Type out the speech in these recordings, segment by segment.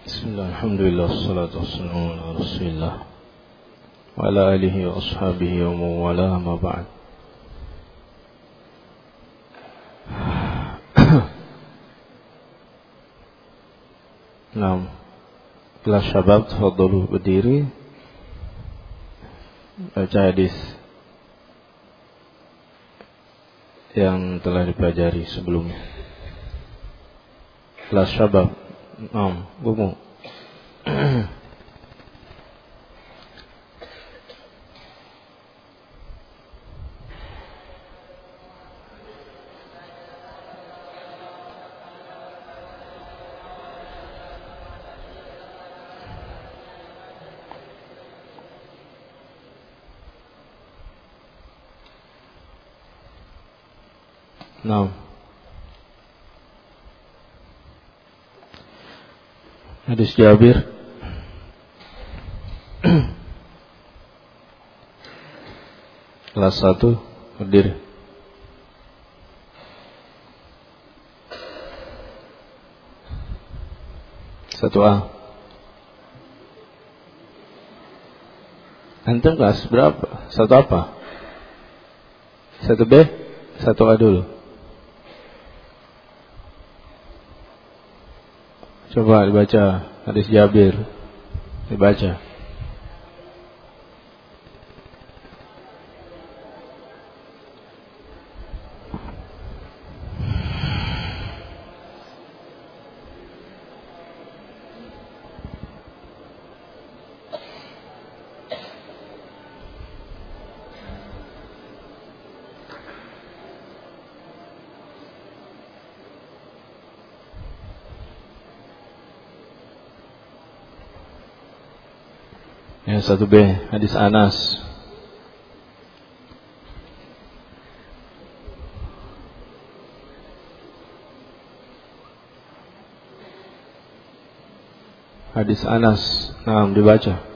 Bismillah, alhamdulillah, wassalatu wassalamu ala rasulillah wa ala alihi wa ashabihi wa mawala ma ba'd. Naam, kelas syabab, tafadhalu berdiri. Baca hadis yang telah dipelajari sebelumnya. Kelas syabab. Naam, bumu. Naam. Hadis Jabir kelas 1 berdiri. Satu A. Antum kelas berapa? Satu apa? Satu B? Satu A dulu. Coba dibaca hadis Jabir. Dibaca. Yang satu B, hadis Anas. Hadis Anas, nah dibaca.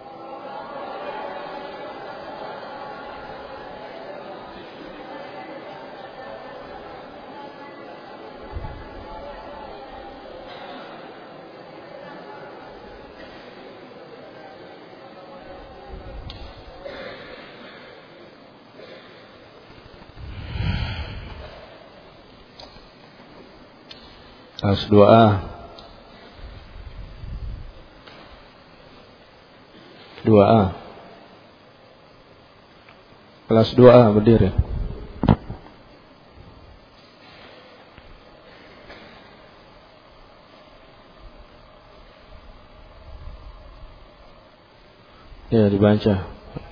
Kelas 2A. 2A. Kelas 2A berdiri. Ya, dibaca.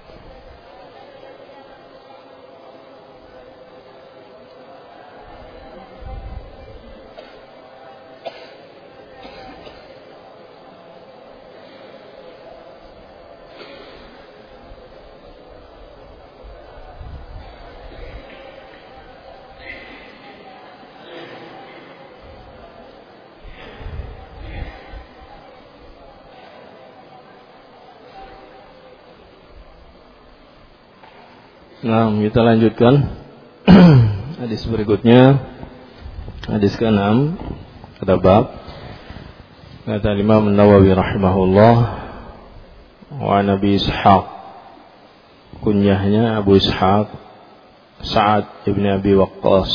Nah, kita lanjutkan hadis berikutnya. Hadis ke-6 kata bab. Kata Imam Nawawi rahimahullah, wa Nabi Ishaq, kunyahnya Abu Ishaq Sa'ad ibn Abi Waqqas.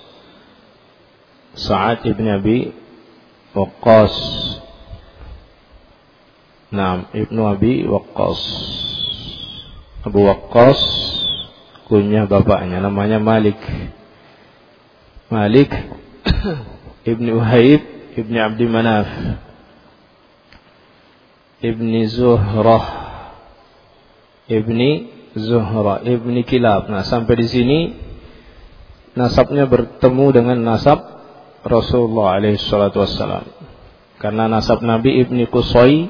Sa'ad ibn Abi Waqqas. Naam, Ibnu Abi Waqqas. Abu Waqqas kunyah bapaknya namanya Malik. Malik Ibni Uhaib Ibni Abdi Manaf Ibni Zuhrah Ibni Kilab. Nah, sampai di sini nasabnya bertemu dengan nasab Rasulullah alaihi salatu wassalam. Karena nasab Nabi Ibni Qusay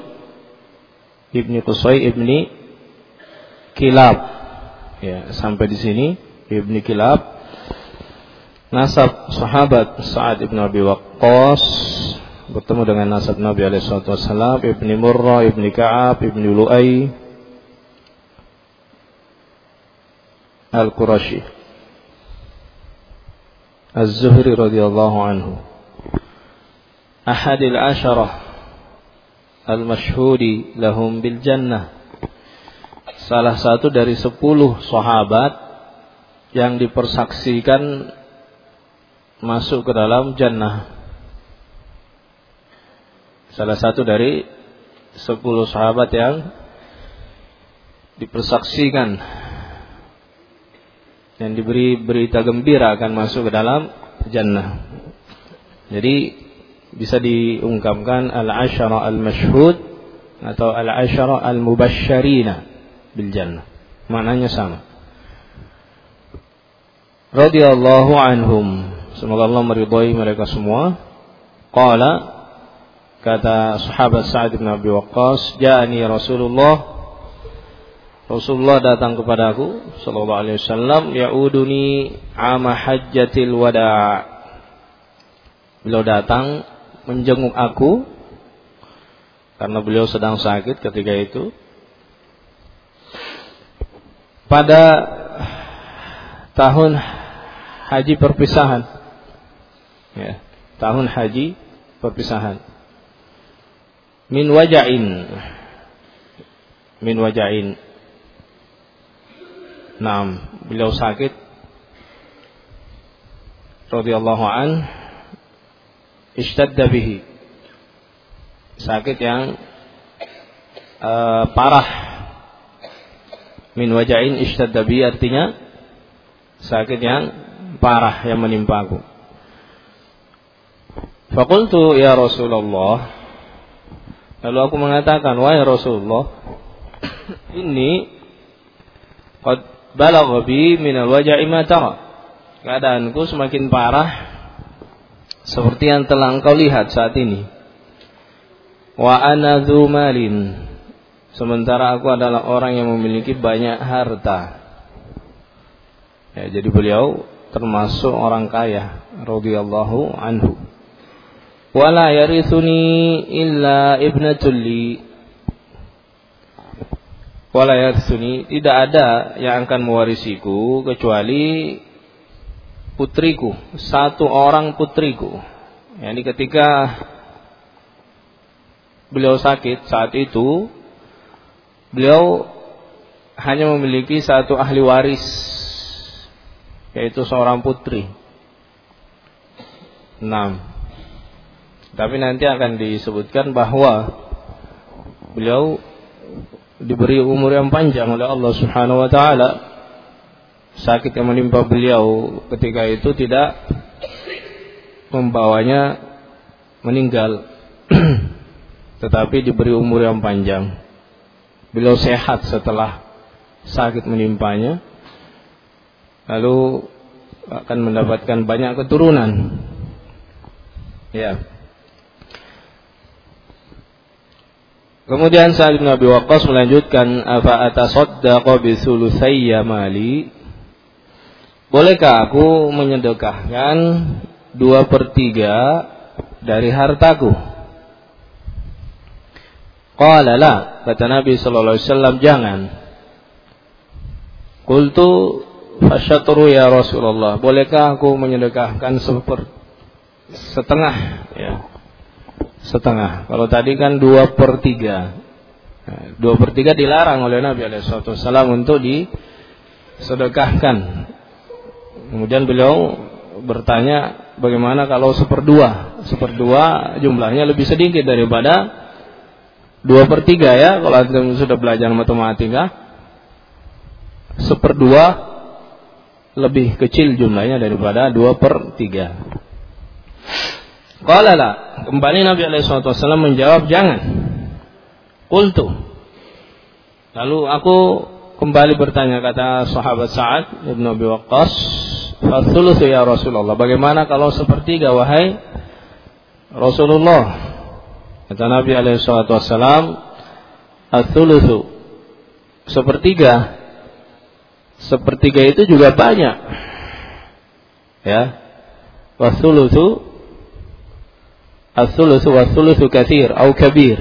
Ibni Kilab. Ya, sampai di sini Ibni Kilab, nasab sahabat Sa'ad ibn Abi Waqqas bertemu dengan nasab Nabi alaihi salatu wasallam, Ibni Murrah, Ibni Ka'ab, Ibni Lu'ay Al-Qurashi Az-Zuhri radhiyallahu anhu, ahadil asyarah al-masyhudi lahum bil jannah. Salah satu dari 10 sahabat yang dipersaksikan masuk ke dalam jannah. Salah satu dari 10 sahabat yang dipersaksikan dan diberi berita gembira akan masuk ke dalam jannah. Jadi bisa diungkapkan al-asyara al-masyhud atau al-asyara al-mubasysyirina bil jannah. Maknanya sama. Radhiyallahu anhum. Semoga Allah meridhai mereka semua. Qala, kata sahabat Sa'ad bin Abi Waqqas, ja'ani Rasulullah datang kepadaku sallallahu alaihi wasallam, ya'uduni ama hajjatil wada'. Beliau datang menjenguk aku karena beliau sedang sakit ketika itu. Pada tahun haji perpisahan. Ya, tahun haji perpisahan. Min waja'in. Naam, beliau sakit radhiyallahu an, ishtadda bihi, sakit yang parah. Min waja'in ishtadda bihi artinya sakit yang parah yang menimpaku. Faqultu ya Rasulullah, lalu aku mengatakan, wahai Rasulullah, ini qad balagha bi min al-waja'i ma tara. Keadaanku semakin parah seperti yang telah engkau lihat saat ini. Wa ana dzu malin, sementara aku adalah orang yang memiliki banyak harta. Ya, jadi beliau termasuk orang kaya radhiyallahu anhu. Wala yarithuni illa ibnatul li. Wala yarithuni, tidak ada yang akan mewarisiku kecuali putriku, satu orang putriku. Yani ketika beliau sakit saat itu, beliau hanya memiliki satu ahli waris, yaitu seorang putri. 6. Tapi nanti akan disebutkan bahwa beliau diberi umur yang panjang oleh Allah Subhanahu wa taala. Sakit yang menimpa beliau ketika itu tidak membawanya meninggal, tetapi diberi umur yang panjang. Beliau sehat setelah sakit menimpanya, lalu akan mendapatkan banyak keturunan. Ya. Kemudian Sa'ad bin Abi Waqqas melanjutkan, afa atasaddaqu bi thulutsayya mali, bolehkah aku menyedekahkan 2/3 dari hartaku? Qala la, kata Nabi sallallahu alaihi wasallam, jangan. Qultu fasyatru ya Rasulullah, bolehkah aku menyedekahkan setengah, ya. Setengah. Kalau tadi kan 2/3. Nah, 2/3 dilarang oleh Nabi SAW untuk disedekahkan. Kemudian beliau bertanya, bagaimana kalau 1/2? 1/2 jumlahnya lebih sedikit daripada 2/3 ya. Kalau antum sudah belajar matematika, 1/2 lebih kecil jumlahnya daripada 2/3. Qala la, kembali Nabi SAW menjawab, jangan. Qultu, lalu aku kembali bertanya, kata sahabat Sa'ad bin Abi Waqqas, fathulutsu ya Rasulullah, bagaimana kalau 1/3 wahai Rasulullah? Kata Nabi SAW, athulutsu, 1/3. 1/3 itu juga banyak, ya. Wathulutsu, as-thulutsu katsir atau kabir.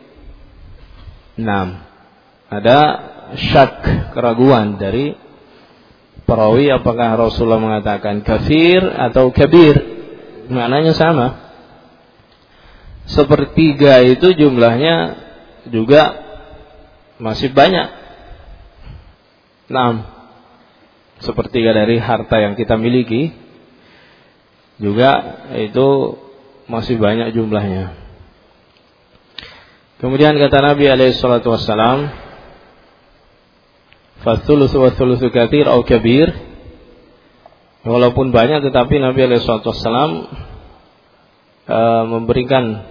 6. Ada syak, keraguan dari perawi apakah Rasulullah mengatakan katsir atau kabir. Maknanya sama. sepertiga itu jumlahnya juga masih banyak. 6. Sepertiga dari harta yang kita miliki juga itu masih banyak jumlahnya. Kemudian kata Nabi alaihi salatu wassalam, "Fathulutsu wa thulutsu katsir au kabir." Walaupun banyak tetapi Nabi alaihi salatu wassalam memberikan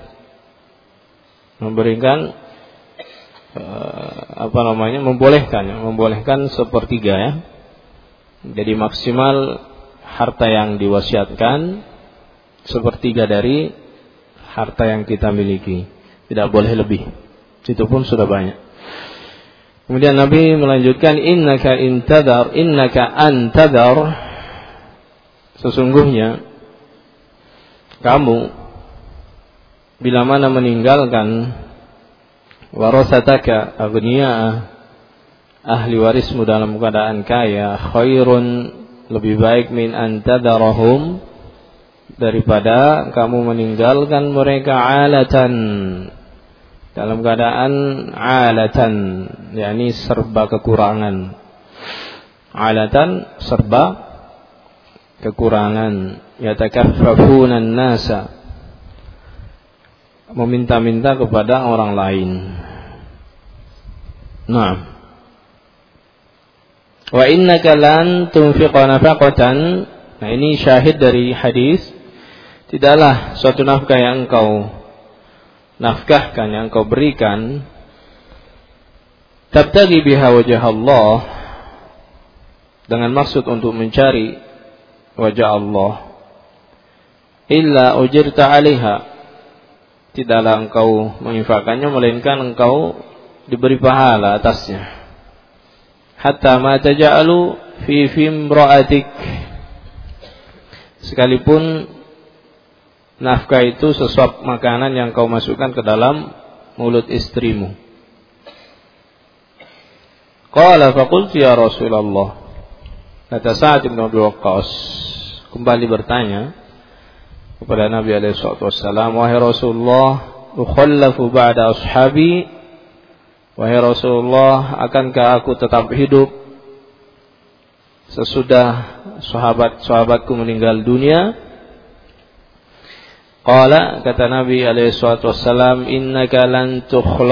membolehkan sepertiga ya. Jadi maksimal harta yang diwasiatkan sepertiga dari harta yang kita miliki, tidak boleh lebih. Itu pun sudah banyak. Kemudian Nabi melanjutkan, innaka antadar, sesungguhnya kamu bila mana meninggalkan warasataka aghniya, ahli warismu dalam keadaan kaya, khairun, lebih baik min antadarahum, daripada kamu meninggalkan mereka alatan, dalam keadaan alatan, yakni serba kekurangan. Alatan serba kekurangan, yatakaffafuna an-nasa, meminta-minta kepada orang lain. Nah, wa innaka lan tunfiqa nafaqatan. Nah, ini syahid dari hadis. Tidaklah suatu nafkah yang engkau nafkahkan, yang engkau berikan, tabtaghi biha wajah Allah, dengan maksud untuk mencari wajah Allah, illa ujirta 'alaiha, tidaklah engkau menginfakkannya melainkan engkau diberi pahala atasnya. Hatta ma taj'alu fi imra'atik, sekalipun nafkah itu sesuap makanan yang kau masukkan ke dalam mulut istrimu. Qala faqultu ya Rasulullah, kata Sa'ad bin Abi Waqqas kembali bertanya kepada Nabi alaihi wasallam, wahai Rasulullah, ukhallafu ba'da ashabi, wahai Rasulullah, akankah aku tetap hidup sesudah sahabat-sahabatku meninggal dunia? Qala, kata Nabi alaihi wasallam, innaka lan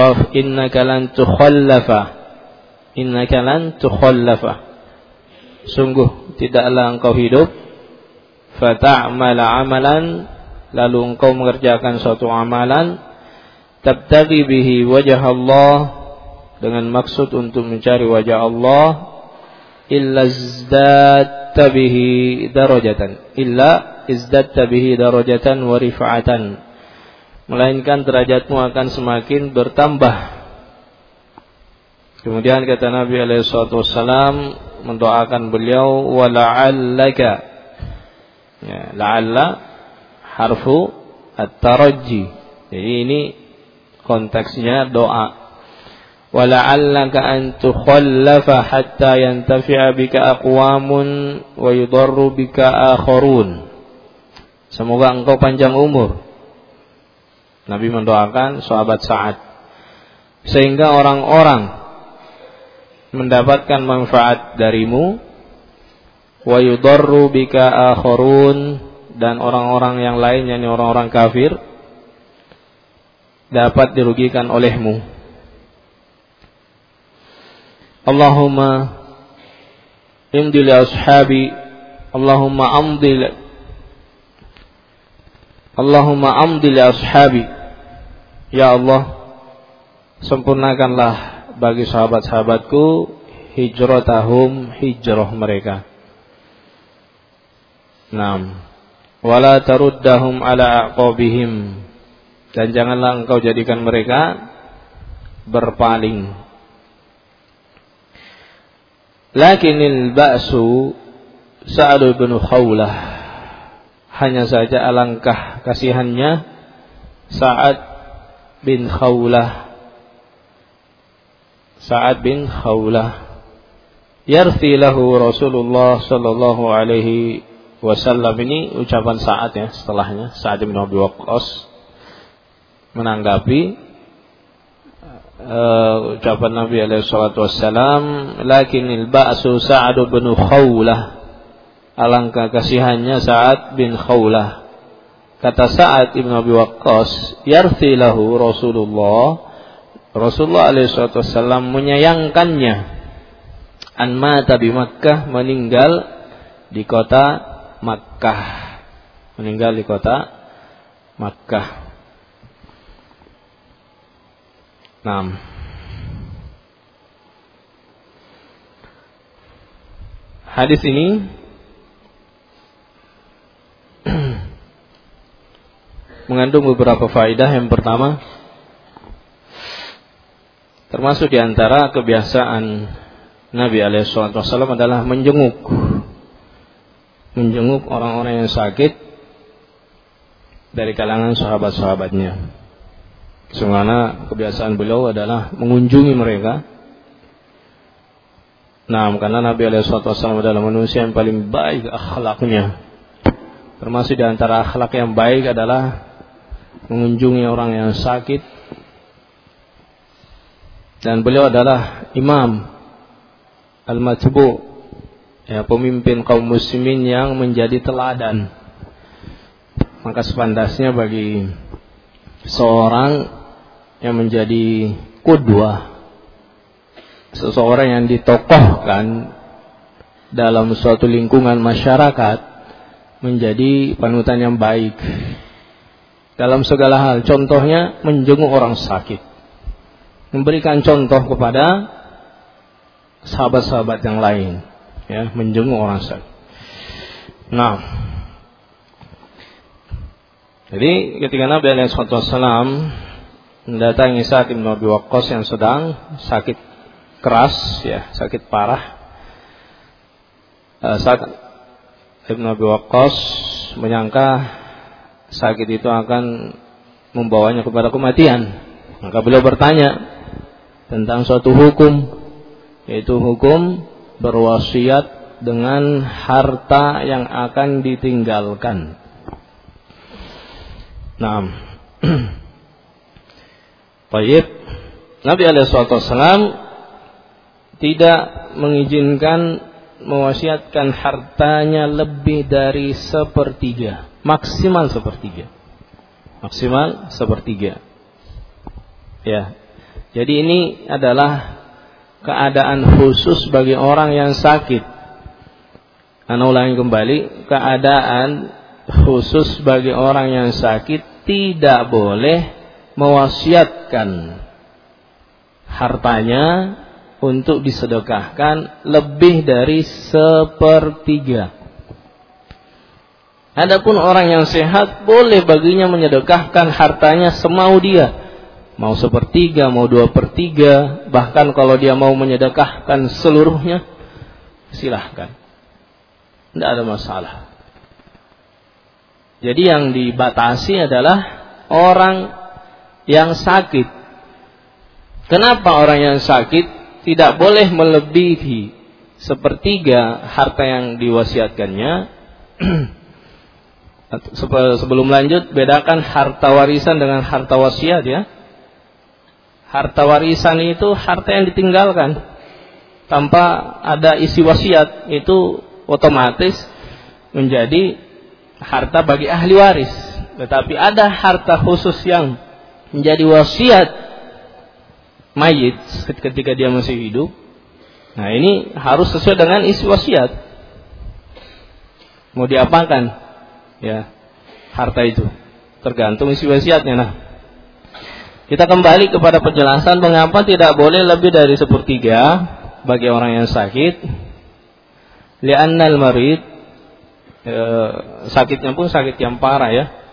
tukhallafa, sungguh tidaklah engkau hidup, fata'mala amalan, lalu engkau mengerjakan suatu amalan, tabtaghi bihi wajah Allah, dengan maksud untuk mencari wajah Allah, illa izdatta bihi darajatan wa rifa'atan, melainkan derajatmu akan semakin bertambah. Kemudian kata Nabi alaihi wasallam mendoakan beliau, wa la'allaka, ya, la'alla harfu at-tarajji, jadi ini konteksnya doa. Wa la'allaka an tukhallafa hatta yantafi'a bika aqwamun wa yudarru bika akharun, semoga engkau panjang umur. Nabi mendoakan sahabat Sa'ad sehingga orang-orang mendapatkan manfaat darimu, wa yudarru bika akharun, dan orang-orang yang lain, yakni orang-orang kafir, dapat dirugikan olehmu. Allahumma imdi li ashabi, Allahumma amdi li ashabi, ya Allah, sempurnakanlah bagi sahabat-sahabatku hijratahum, hijrah mereka. Naam. Wala taruddahum ala aqabihim, dan janganlah engkau jadikan mereka berpaling. Lakinil ba'su Sa'ad bin Khawlah, hanya saja alangkah kasihannya Sa'ad bin Khawlah. Sa'ad bin Khawlah yarthi lahu Rasulullah sallallahu alaihi wasallam. Ini ucapan Sa'ad ya, setelahnya Sa'ad bin Abi Waqqas. menanggapi ucapan Nabi alaihi salatu wassalam, lakinil ba'su Sa'ad bin Khawlah, alangkah kasihannya Sa'ad bin Khawlah. Kata Sa'ad bin Abi Waqqas, yarthi lahu Rasulullah alaihi salatu wassalam menyayangkannya, an mata bi Makkah, meninggal di kota Makkah, Hadis ini mengandung beberapa faedah. Yang pertama, termasuk di antara kebiasaan Nabi alaihi wasallam adalah menjenguk orang-orang yang sakit dari kalangan sahabat-sahabatnya. Sebagaimana kebiasaan beliau adalah mengunjungi mereka. Karena Nabi alaihi wasallam adalah manusia yang paling baik akhlaknya. Termasuk di antara akhlak yang baik adalah mengunjungi orang yang sakit. Dan beliau adalah imam al-matbu', pemimpin kaum muslimin yang menjadi teladan. Maka sepantasnya bagi seorang yang menjadi qudwah, seseorang yang ditokohkan dalam suatu lingkungan masyarakat, menjadi panutan yang baik dalam segala hal. Contohnya menjenguk orang sakit, memberikan contoh kepada sahabat-sahabat yang lain, menjenguk orang sakit. Jadi ketika Nabi alaihi wasallam mendatangi Sa'ad bin Abi Waqqas yang sedang sakit keras, sakit parah, Sa'ad bin Abi Waqqas menyangka sakit itu akan membawanya kepada kematian. Maka beliau bertanya tentang suatu hukum, yaitu hukum berwasiat dengan harta yang akan ditinggalkan. Baik, Nabi alaihi wasallam tidak mengizinkan mewasiatkan hartanya lebih dari sepertiga, maksimal sepertiga. Jadi ini adalah keadaan khusus bagi orang yang sakit. Ana ulangi kembali, keadaan khusus bagi orang yang sakit, tidak boleh mewasiatkan hartanya untuk disedekahkan lebih dari sepertiga. Adapun orang yang sehat, boleh baginya menyedekahkan hartanya semau dia, mau sepertiga, mau 2/3, bahkan kalau dia mau menyedekahkan seluruhnya, silahkan, tidak ada masalah. Jadi yang dibatasi adalah orang yang sakit. Kenapa orang yang sakit tidak boleh melebihi sepertiga harta yang diwasiatkannya? Sebelum lanjut, bedakan harta warisan dengan harta wasiat Harta warisan itu harta yang ditinggalkan tanpa ada isi wasiat, itu otomatis menjadi harta bagi ahli waris. Tetapi ada harta khusus yang menjadi wasiat mayit ketika dia masih hidup. Ini harus sesuai dengan isi wasiat. Mau diapakan harta itu, tergantung isi wasiatnya. Kita kembali kepada penjelasan mengapa tidak boleh lebih dari sepertiga bagi orang yang sakit. Li'annal marid, sakitnya pun sakit yang parah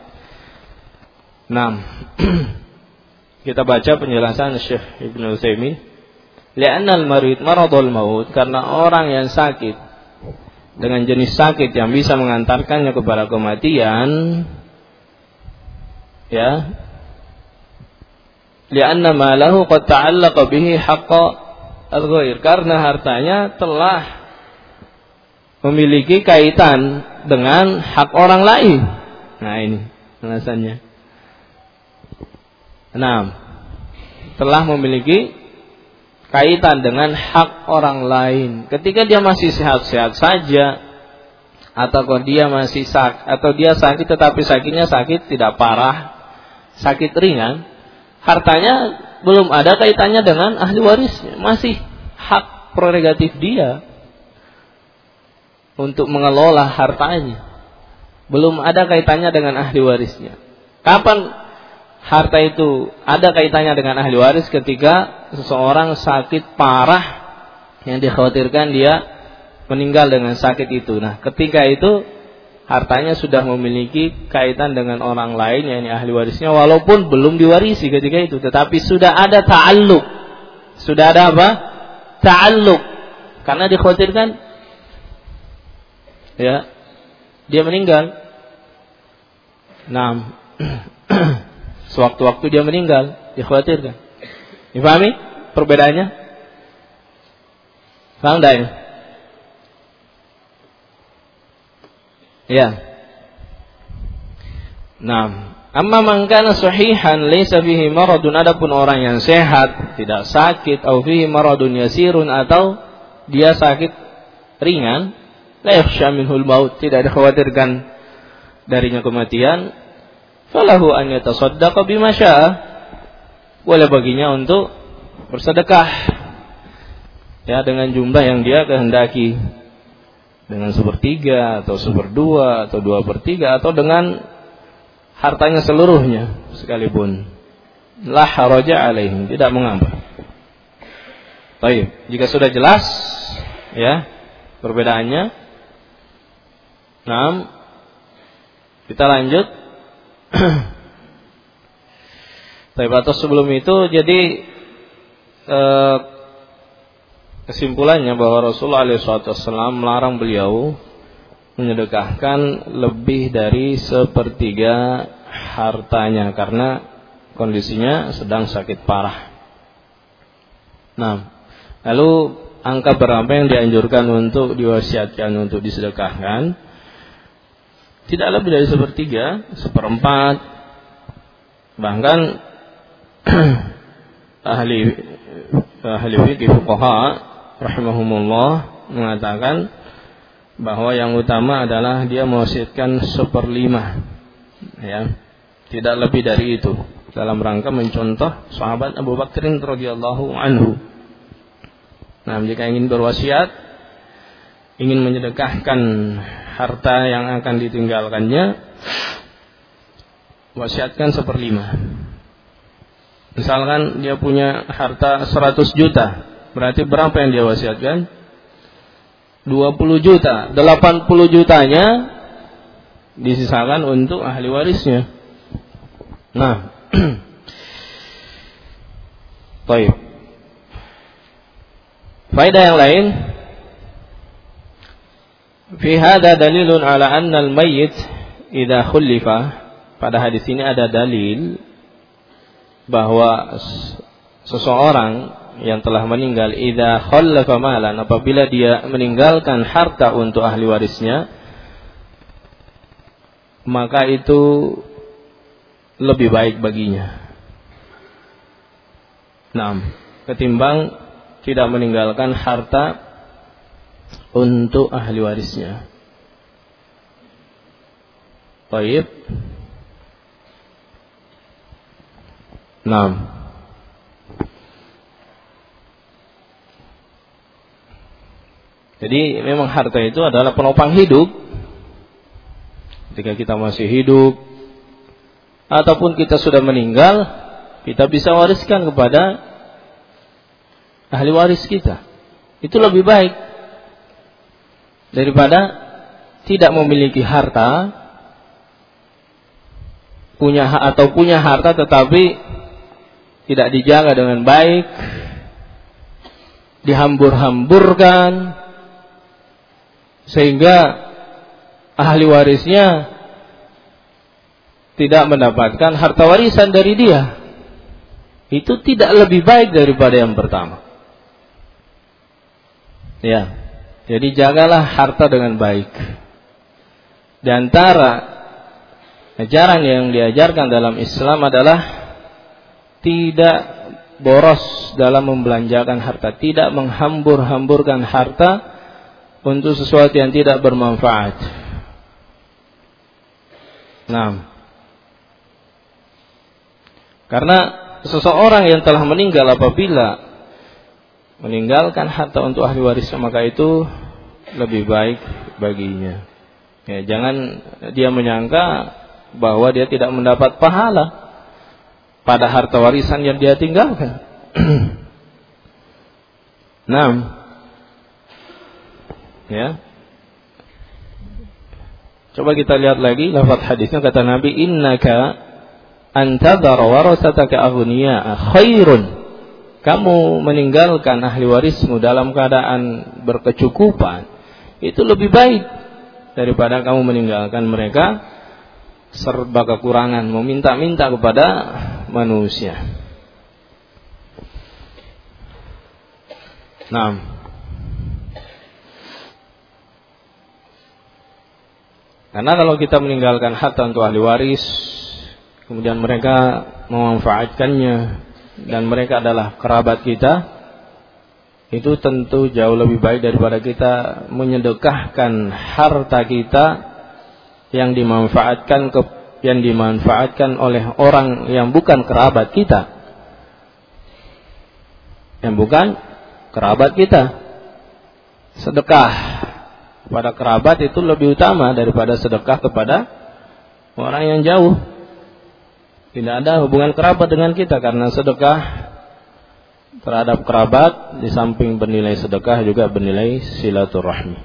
Kita baca penjelasan Syekh Ibnu Utsaimin. Li'annal marid maradul maut, karena orang yang sakit dengan jenis sakit yang bisa mengantarkannya kepada kematian, li'anna malahu qad ta'allaqa bihi haqqa al-ghair, karena hartanya telah memiliki kaitan dengan hak orang lain. Ini alasannya. telah memiliki kaitan dengan hak orang lain. Ketika dia masih sehat-sehat saja, atau dia masih atau dia sakit tetapi sakitnya sakit tidak parah, sakit ringan, hartanya belum ada kaitannya dengan ahli warisnya, masih hak prerogatif dia untuk mengelola hartanya, belum ada kaitannya dengan ahli warisnya. Kapan harta itu ada kaitannya dengan ahli waris? Ketika seseorang sakit parah yang dikhawatirkan dia meninggal dengan sakit itu. Nah, ketika itu hartanya sudah memiliki kaitan dengan orang lain, yakni ahli warisnya, walaupun belum diwarisi ketika itu, tetapi sudah ada ta'alluq. Sudah ada apa? Ta'alluq. Karena dikhawatirkan ya dia meninggal. Sewaktu-waktu dia meninggal, dikhawatirkan. Dipahami perbedaannya? Paham enggak ini? Ya. Amma man kana sahihan laysa fihi maradun, adapun orang yang sehat, tidak sakit, au fihi maradun yasirun, atau dia sakit ringan, la yakhsha minhul maut, tidak dikhawatirkan darinya kematian, falahu an yatasaddaqa bima syaa, boleh baginya untuk bersedekah ya dengan jumlah yang dia kehendaki, dengan 1/3 atau 1/2 atau 2/3 atau dengan hartanya seluruhnya sekalipun. La haraja alaihim, tidak mengapa. Baik, jika sudah jelas ya perbedaannya, kita lanjut. Tapi atau sebelum itu, jadi kesimpulannya bahwa Rasulullah SAW melarang beliau menyedekahkan lebih dari 1/3 hartanya karena kondisinya sedang sakit parah. Lalu angka berapa yang dianjurkan untuk diwasiatkan untuk disedekahkan? Tidak lebih dari 1/3, 1/4, bahkan ahli fikih fuqaha rahimahumullah mengatakan bahwa yang utama adalah dia mewasiatkan 1/5, ya, tidak lebih dari itu, dalam rangka mencontoh sahabat Abu Bakr radhiyallahu anhu. Jika ingin berwasiat, ingin menyedekahkan harta yang akan ditinggalkannya, wasiatkan 1/5. Misalkan dia punya harta 100 juta, berarti berapa yang dia wasiatkan? 20 juta. 80 jutanya disisakan untuk ahli warisnya. Baik. Faedah yang lain, fi hadza dalilun ala anna al-mayyit idza khulifa. Pada hadis ini ada dalil bahwa seseorang yang telah meninggal, idza khallafa malan, apabila dia meninggalkan harta untuk ahli warisnya, maka itu lebih baik baginya, ketimbang tidak meninggalkan harta untuk ahli warisnya. Baik. Jadi memang harta itu adalah penopang hidup. Ketika kita masih hidup ataupun kita sudah meninggal, kita bisa wariskan kepada ahli waris kita. Itu lebih baik daripada tidak memiliki harta, punya harta tetapi tidak dijaga dengan baik, dihambur-hamburkan, sehingga ahli warisnya tidak mendapatkan harta warisan dari dia. Itu tidak lebih baik daripada yang pertama. Ya, jadi jagalah harta dengan baik. Di antara ajaran yang diajarkan dalam Islam adalah tidak boros dalam membelanjakan harta, tidak menghambur-hamburkan harta untuk sesuatu yang tidak bermanfaat. Nah, karena seseorang yang telah meninggal apabila meninggalkan harta untuk ahli warisnya, maka itu lebih baik baginya. Ya, jangan dia menyangka bahwa dia tidak mendapat pahala pada harta warisan yang dia tinggalkan. Nah, ya. Coba kita lihat lagi lafaz hadisnya, kata Nabi, innaka antadhara warasataka aghniya khairun. Kamu meninggalkan ahli warismu dalam keadaan berkecukupan, itu lebih baik daripada kamu meninggalkan mereka serba kekurangan, meminta-minta kepada manusia. Nah, karena kalau kita meninggalkan harta untuk ahli waris, kemudian mereka memanfaatkannya dan mereka adalah kerabat kita, itu tentu jauh lebih baik daripada kita menyedekahkan harta kita yang dimanfaatkan oleh orang yang bukan kerabat kita. Yang bukan kerabat kita. Sedekah kepada kerabat itu lebih utama daripada sedekah kepada orang yang jauh. Tidak ada hubungan kerabat dengan kita, karena sedekah terhadap kerabat di samping bernilai sedekah juga bernilai silaturahmi.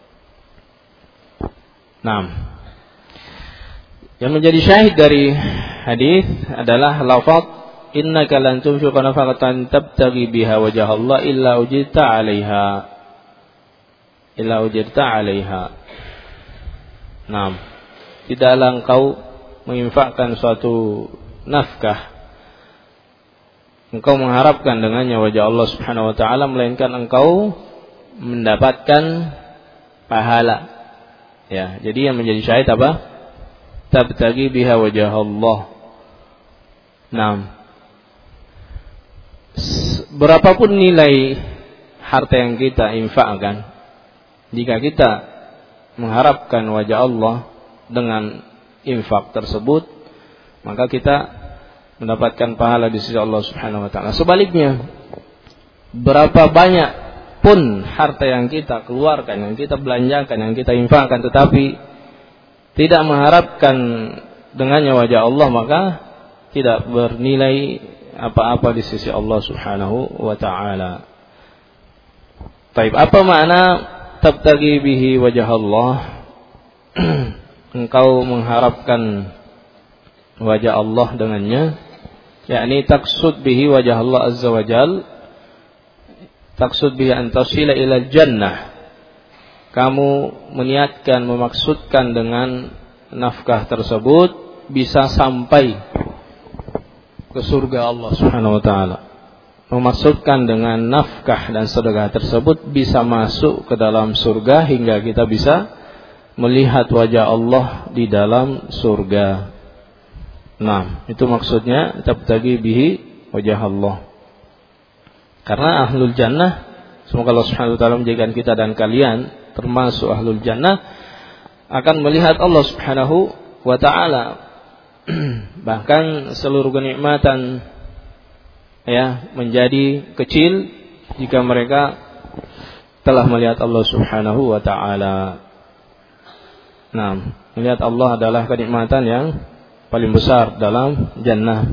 Nah, yang menjadi syahid dari hadis adalah lafaz innaka lan tunfiqa nafaqatan tabtaghi biha wajha Allah illa ujirta 'alaiha. Nah, tidaklah engkau menginfakkan suatu nafkah engkau mengharapkan dengannya wajah Allah Subhanahu wa taala, melainkan engkau mendapatkan pahala. Ya, jadi yang menjadi syahid apa? Tabtaghi biha wajah Allah. Nah, berapapun nilai harta yang kita infakkan, jika kita mengharapkan wajah Allah dengan infak tersebut, maka kita mendapatkan pahala di sisi Allah Subhanahu wa taala. Sebaliknya, berapa banyak pun harta yang kita keluarkan, yang kita belanjakan, yang kita infakkan, tetapi tidak mengharapkan dengannya wajah Allah, maka tidak bernilai apa-apa di sisi Allah Subhanahu wa taala. Baik, apa makna tabtaghi bihi wajah Allah? Engkau mengharapkan wajah Allah dengannya, yakni taksud bihi wajah Allah azza wa jal, taksud bihi an tasila ila jannah. Kamu meniatkan, memaksudkan dengan nafkah tersebut bisa sampai ke surga Allah Subhanahu wa taala. Memaksudkan dengan nafkah dan sedekah tersebut bisa masuk ke dalam surga hingga kita bisa melihat wajah Allah di dalam surga. Nah, itu maksudnya tabtaghi bihi wajah Allah. Karena ahlul jannah, semoga Allah Subhanahu wa taala menjadikan kita dan kalian termasuk ahlul jannah, akan melihat Allah Subhanahu wa taala. Bahkan seluruh kenikmatan menjadi kecil jika mereka telah melihat Allah Subhanahu wa taala. Nah, melihat Allah adalah kenikmatan yang paling besar dalam jannah.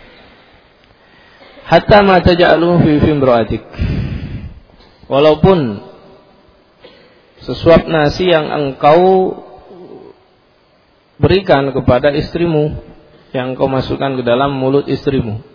Hatta ma taj'alu fi imra'atik. Walaupun sesuap nasi yang engkau berikan kepada istrimu, yang engkau masukkan ke dalam mulut istrimu.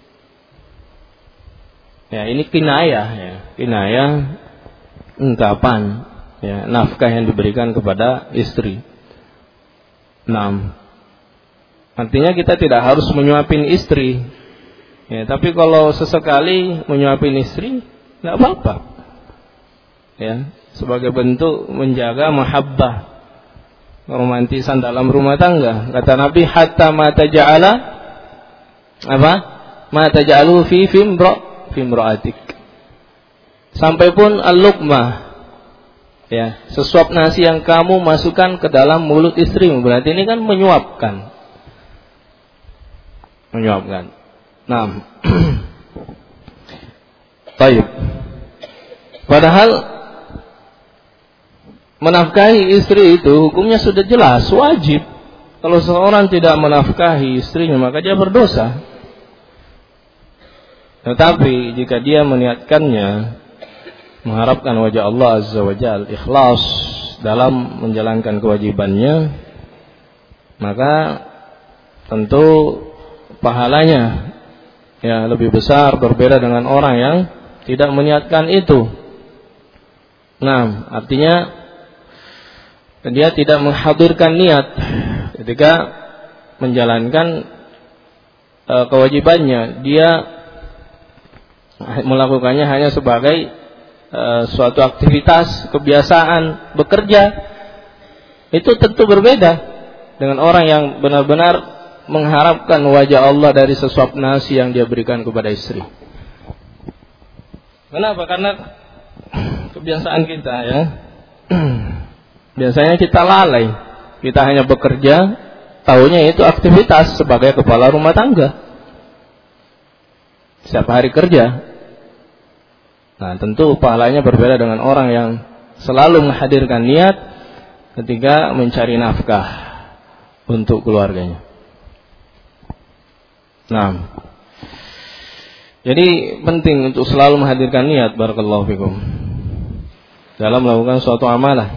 Ya, ini kinayah, kinayah ungkapan, nafkah yang diberikan kepada istri. Nah, artinya kita tidak harus menyuapin istri. Ya, tapi kalau sesekali menyuapin istri, tidak apa-apa. Ya, sebagai bentuk menjaga mahabbah, romantisan dalam rumah tangga. Kata Nabi, hatta ma taja'ala ma taj'alu fi imra'atik. Sampai pun al-luqmah, ya, sesuap nasi yang kamu masukkan ke dalam mulut istrimu. Berarti ini kan menyuapkan. Nah, baik. Padahal menafkahi istri itu hukumnya sudah jelas, wajib. Kalau seorang tidak menafkahi istrinya maka dia berdosa. Tetapi jika dia meniatkannya mengharapkan wajah Allah Azza wa Jalla, ikhlas dalam menjalankan kewajibannya, maka tentu pahalanya ya lebih besar, berbeda dengan orang yang tidak meniatkan itu. Nah, artinya dia tidak menghadirkan niat ketika menjalankan kewajibannya. Dia melakukannya hanya sebagai suatu aktivitas, kebiasaan bekerja. Itu tentu berbeda dengan orang yang benar-benar mengharapkan wajah Allah dari sesuap nasi yang dia berikan kepada istri. Kenapa? Karena kebiasaan kita, ya, biasanya kita lalai. Kita hanya bekerja, tahunya itu aktivitas sebagai kepala rumah tangga. Setiap hari kerja. Nah, tentu pahalanya berbeda dengan orang yang selalu menghadirkan niat ketika mencari nafkah untuk keluarganya. Nah, jadi penting untuk selalu menghadirkan niat, barakallahu fikum, dalam melakukan suatu amalan.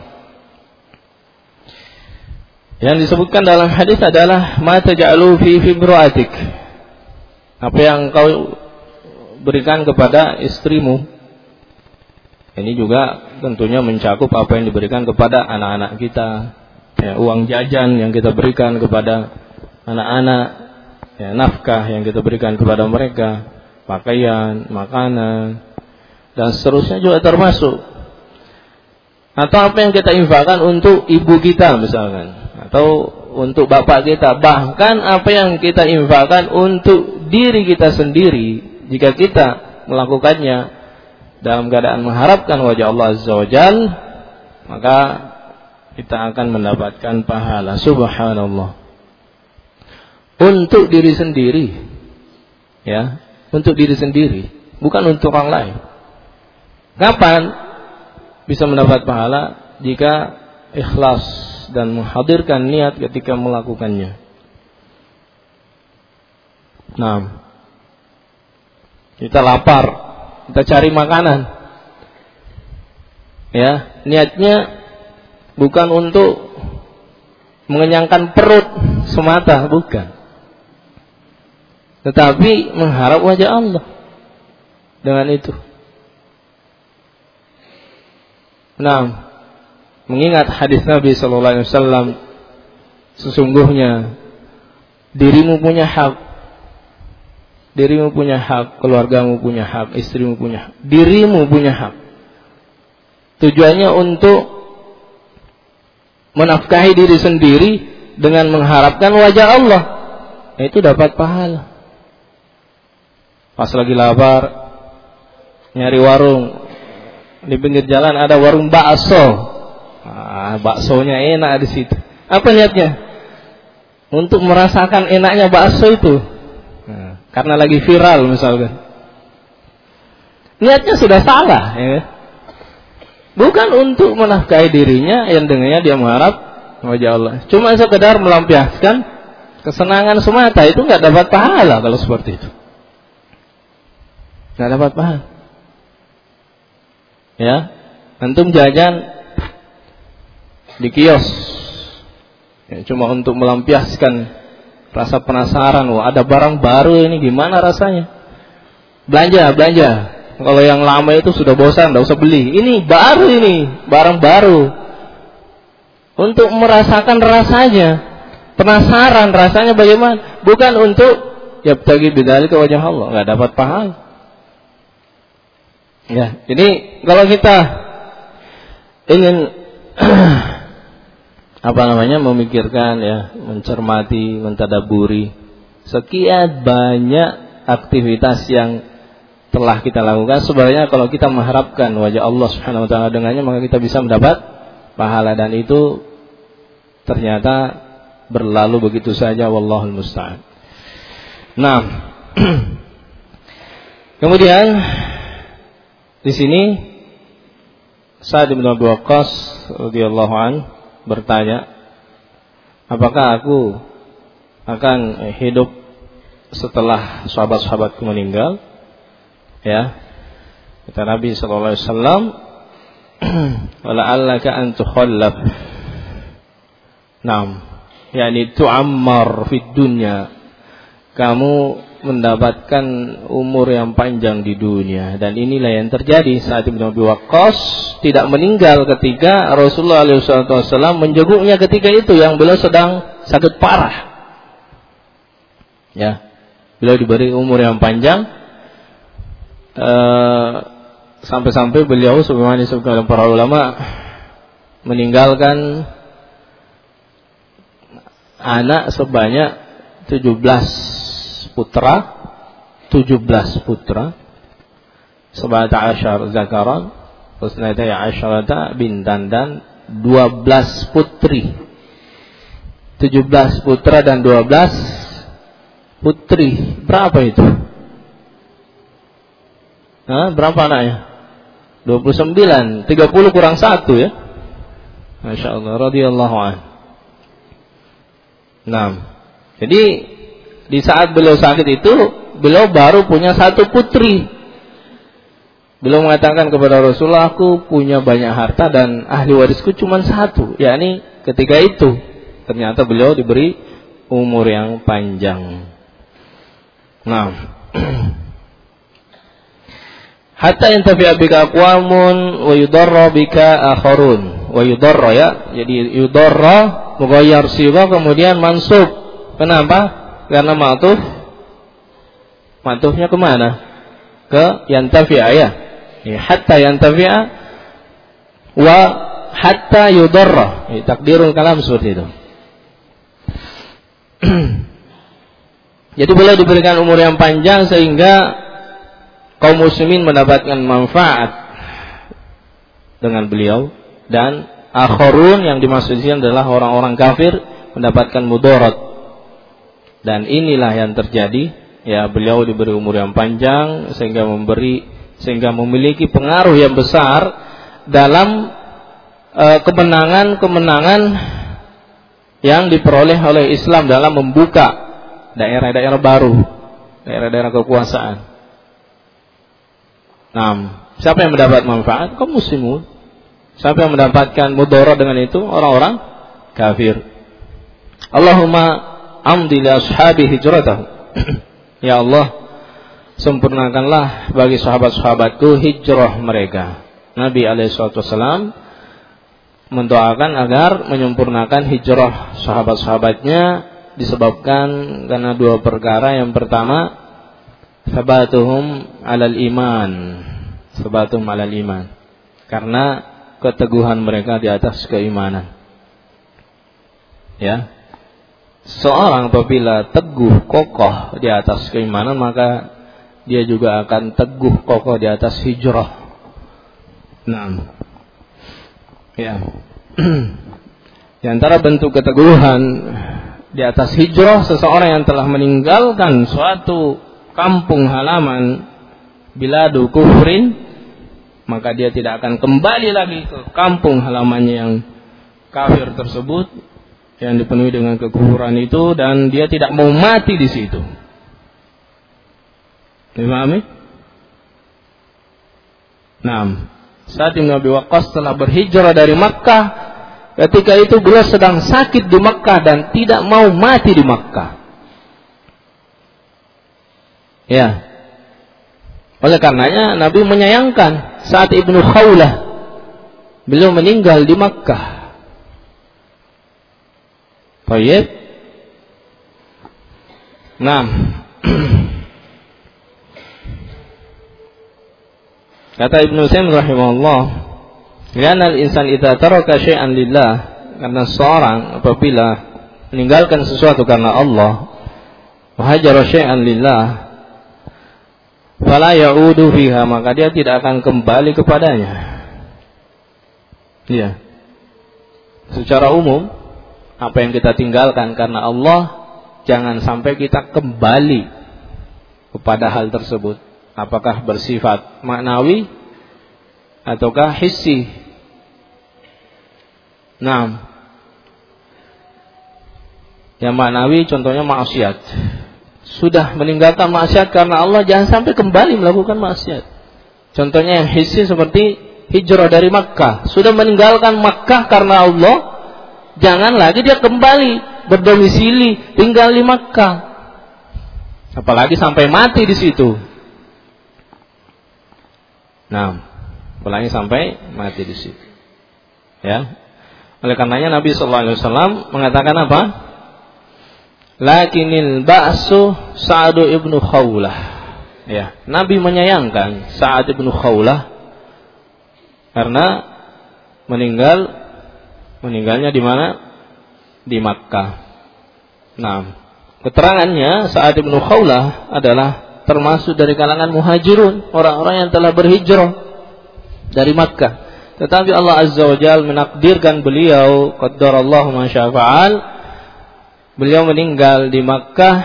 Yang disebutkan dalam hadis adalah ma taj'alu fi imra'atik. Apa yang kau berikan kepada istrimu. Ini juga tentunya mencakup apa yang diberikan kepada anak-anak kita, ya, uang jajan yang kita berikan kepada anak-anak, ya, nafkah yang kita berikan kepada mereka, pakaian, makanan, dan seterusnya juga termasuk. Atau apa yang kita infakkan untuk ibu kita misalkan, atau untuk bapak kita, bahkan apa yang kita infakkan untuk diri kita sendiri, jika kita melakukannya dalam keadaan mengharapkan wajah Allah Azza wa Jalla, maka kita akan mendapatkan pahala, subhanallah, untuk diri sendiri, ya, untuk diri sendiri, bukan untuk orang lain. Kapan bisa mendapat pahala? Jika ikhlas dan menghadirkan niat ketika melakukannya. Nah, kita lapar, kita cari makanan, ya, niatnya bukan untuk mengenyangkan perut semata, bukan, tetapi mengharap wajah Allah dengan itu. Nah, mengingat hadis Nabi sallallahu alaihi wasallam, sesungguhnya dirimu punya hak, dirimu punya hak, keluargamu punya hak, istrimu punya hak, dirimu punya hak. Tujuannya untuk menafkahi diri sendiri dengan mengharapkan wajah Allah, itu dapat pahala. Pas lagi lapar, nyari warung di pinggir jalan, ada warung bakso. Baksonya enak di situ. Apa niatnya? Untuk merasakan enaknya bakso itu. Karena lagi viral misalkan. Niatnya sudah salah, ya. Bukan untuk menafkahi dirinya, yang dengannya dia mengharap wajah Allah. Cuma sekedar melampiaskan kesenangan semata, itu enggak dapat pahala kalau seperti itu. Enggak dapat pahala. Ya, antum jajan di kios, ya, cuma untuk melampiaskan rasa penasaran, wah ada barang baru ini, gimana rasanya? Belanja. Kalau yang lama itu sudah bosan, tidak usah beli. Ini baru, ini barang baru. Untuk merasakan rasanya, penasaran rasanya bagaimana? Bukan untuk yabtagi bidzalika wajah Allah, nggak dapat pahala. Ya, jadi kalau kita ingin memikirkan, ya, mencermati, mentadaburi sekian banyak aktivitas yang telah kita lakukan, sebenarnya kalau kita mengharapkan wajah Allah Subhanahu wa taala dengannya, maka kita bisa mendapat pahala, dan itu ternyata berlalu begitu saja, wallahul musta'an. Nah, kemudian di sini Sa'd bin Abi Waqqas radhiyallahu anhu bertanya, apakah aku akan hidup setelah sahabat-sahabatku meninggal? Ya, kata Nabi sallallahu alaihi wasallam, wala'allaka an tukhallaf. Naam, yakni tu'ammar fid dunya. Kamu mendapatkan umur yang panjang di dunia, dan inilah yang terjadi. Sa'd bin Abi Waqqas tidak meninggal ketika Rasulullah SAW menjenguknya ketika itu yang beliau sedang sakit parah. Ya, beliau diberi umur yang panjang, sampai-sampai beliau sebagaimana disebutkan oleh para ulama meninggalkan anak sebanyak 17 putra, 17 asyar zakaran, wasnatay asyarata bintan, dan 12 putri. 17 putra dan 12 putri. Berapa itu? Berapa anaknya? 29. 30 kurang 1 ya. Masya Allah, radhiyallahu anhu. Nah, jadi di saat beliau sakit itu, beliau baru punya 1 putri. Beliau mengatakan kepada Rasulullah, aku punya banyak harta dan ahli warisku cuma 1. Yakni ketika itu ternyata beliau diberi umur yang panjang. Nah, hatta yantafi'a bika aqwamun wa yudarra bika akharun. Wa yudarra, ya. Jadi yudarra mughayyar sigha kemudian mansub. Kenapa? Karena ma'tufnya kemana? Ke yantafi'a, ya. Hatta yantafi'a wa hatta yudarra. Takdirul kalam seperti itu. Jadi beliau diberikan umur yang panjang sehingga kaum muslimin mendapatkan manfaat dengan beliau, dan akharun yang dimaksud di sini adalah orang-orang kafir mendapatkan mudarat. Dan inilah yang terjadi, ya, beliau diberi umur yang panjang sehingga memiliki pengaruh yang besar dalam kemenangan-kemenangan yang diperoleh oleh Islam dalam membuka daerah-daerah baru, daerah-daerah kekuasaan. Nah, siapa yang mendapat manfaat? Kaum muslimun. Siapa yang mendapatkan mudarat dengan itu? Orang-orang kafir. Allahumma amdi li ashabi hijratahu. Ya Allah, sempurnakanlah bagi sahabat-sahabatku hijrah mereka. Nabi SAW mendoakan agar menyempurnakan hijrah sahabat-sahabatnya, disebabkan karena 2 perkara. Yang pertama, sabatuhum alal iman. Sabatuhum alal iman. Karena keteguhan mereka di atas keimanan. Ya. Seorang apabila teguh kokoh di atas keimanan, maka dia juga akan teguh kokoh di atas hijrah. Nah, ya. Di antara bentuk keteguhan di atas hijrah seseorang yang telah meninggalkan suatu kampung halaman, biladu kufrin, maka dia tidak akan kembali lagi ke kampung halamannya yang kafir tersebut, yang dipenuhi dengan kekufuran itu, dan dia tidak mau mati di situ. Dipahami? Nah, Sa'd bin Abi Waqqas telah berhijrah dari Makkah. Ketika itu beliau sedang sakit di Makkah dan tidak mau mati di Makkah. Ya. Oleh karenanya Nabi menyayangkan Sa'd ibnu Khawlah. Beliau meninggal di Makkah. Baik. Nah, kata Ibnu Utsaimin rahimahullah, "Li'anna al-insan idza taraka syai'an lillah", karena seorang apabila meninggalkan sesuatu karena Allah, wa hajara syai'an lillah, fala ya'udu fiha, maka dia tidak akan kembali kepadanya. Iya. Secara umum, apa yang kita tinggalkan karena Allah, jangan sampai kita kembali kepada hal tersebut. Apakah bersifat maknawi ataukah hissi. Nah, yang maknawi contohnya maksiat. Sudah meninggalkan maksiat karena Allah, jangan sampai kembali melakukan maksiat. Contohnya yang hissi seperti hijrah dari Makkah. Sudah meninggalkan Makkah karena Allah, jangan lagi dia kembali berdomisili tinggal di Makkah. Apalagi sampai mati di situ. Nah, apalagi sampai mati di situ. Ya. Oleh karenanya Nabi sallallahu alaihi wasallam mengatakan apa? Lakinil ba'su Sa'ad ibn Khawlah. Ya, Nabi menyayangkan Sa'ad ibn Khawlah karena meninggalnya di mana? Di Makkah. Nah, keterangannya Sa'ad ibn Khawlah adalah termasuk dari kalangan muhajirun, orang-orang yang telah berhijrah dari Makkah. Tetapi Allah Azza wa Jalla menakdirkan beliau, qaddarallahu ma syaa fa'al, beliau meninggal di Makkah.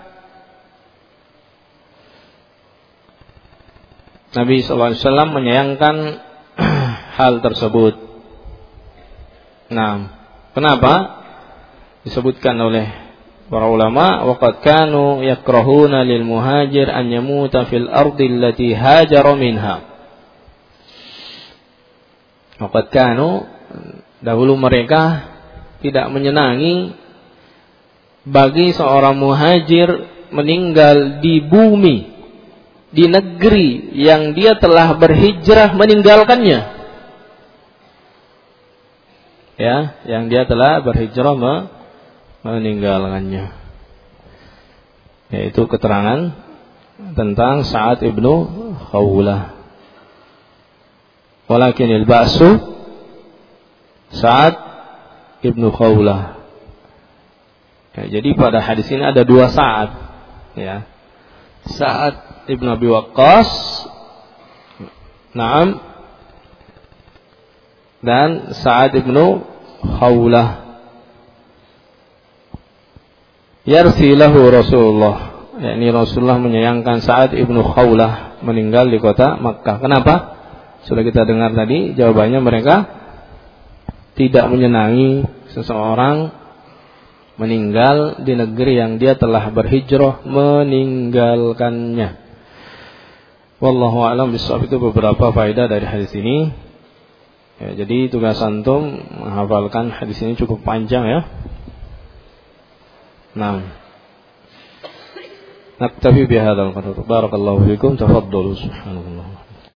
Nabi sallallahu alaihi wasallam menyayangkan hal tersebut. Nah, kenapa? Disebutkan oleh para ulama, waqad kanu yakrahuna lil muhajir an yamuta fil ardi allati hajara minha. Waqad kanu, dahulu mereka tidak menyenangi bagi seorang muhajir meninggal di bumi, di negeri yang dia telah berhijrah meninggalkannya. Ya, yang dia telah berhijrah meninggalkannya. Yaitu keterangan tentang Sa'ad ibnu Khawlah. Walakinil ba'su Sa'ad ibnu Khawlah. Ya, jadi pada hadis ini ada dua Sa'ad. Ya. Sa'ad ibnu Abi Waqqas, Naam, dan Sa'ad ibnu Khawlah. Yarsi lahu Rasulullah, yakni Rasulullah menyayangkan Sa'ad ibnu Khawlah meninggal di kota Makkah. Kenapa? Sudah kita dengar tadi jawabannya, mereka tidak menyenangi seseorang meninggal di negeri yang dia telah berhijrah meninggalkannya. Wallahu a'lam bishawab. Itu beberapa faedah dari hadis ini. Ya, jadi tugas antum menghafalkan hadis ini cukup panjang ya. Nah, naktafi bihadzal qadar. Barakallahu fikum. Tafaddalu subhanallah.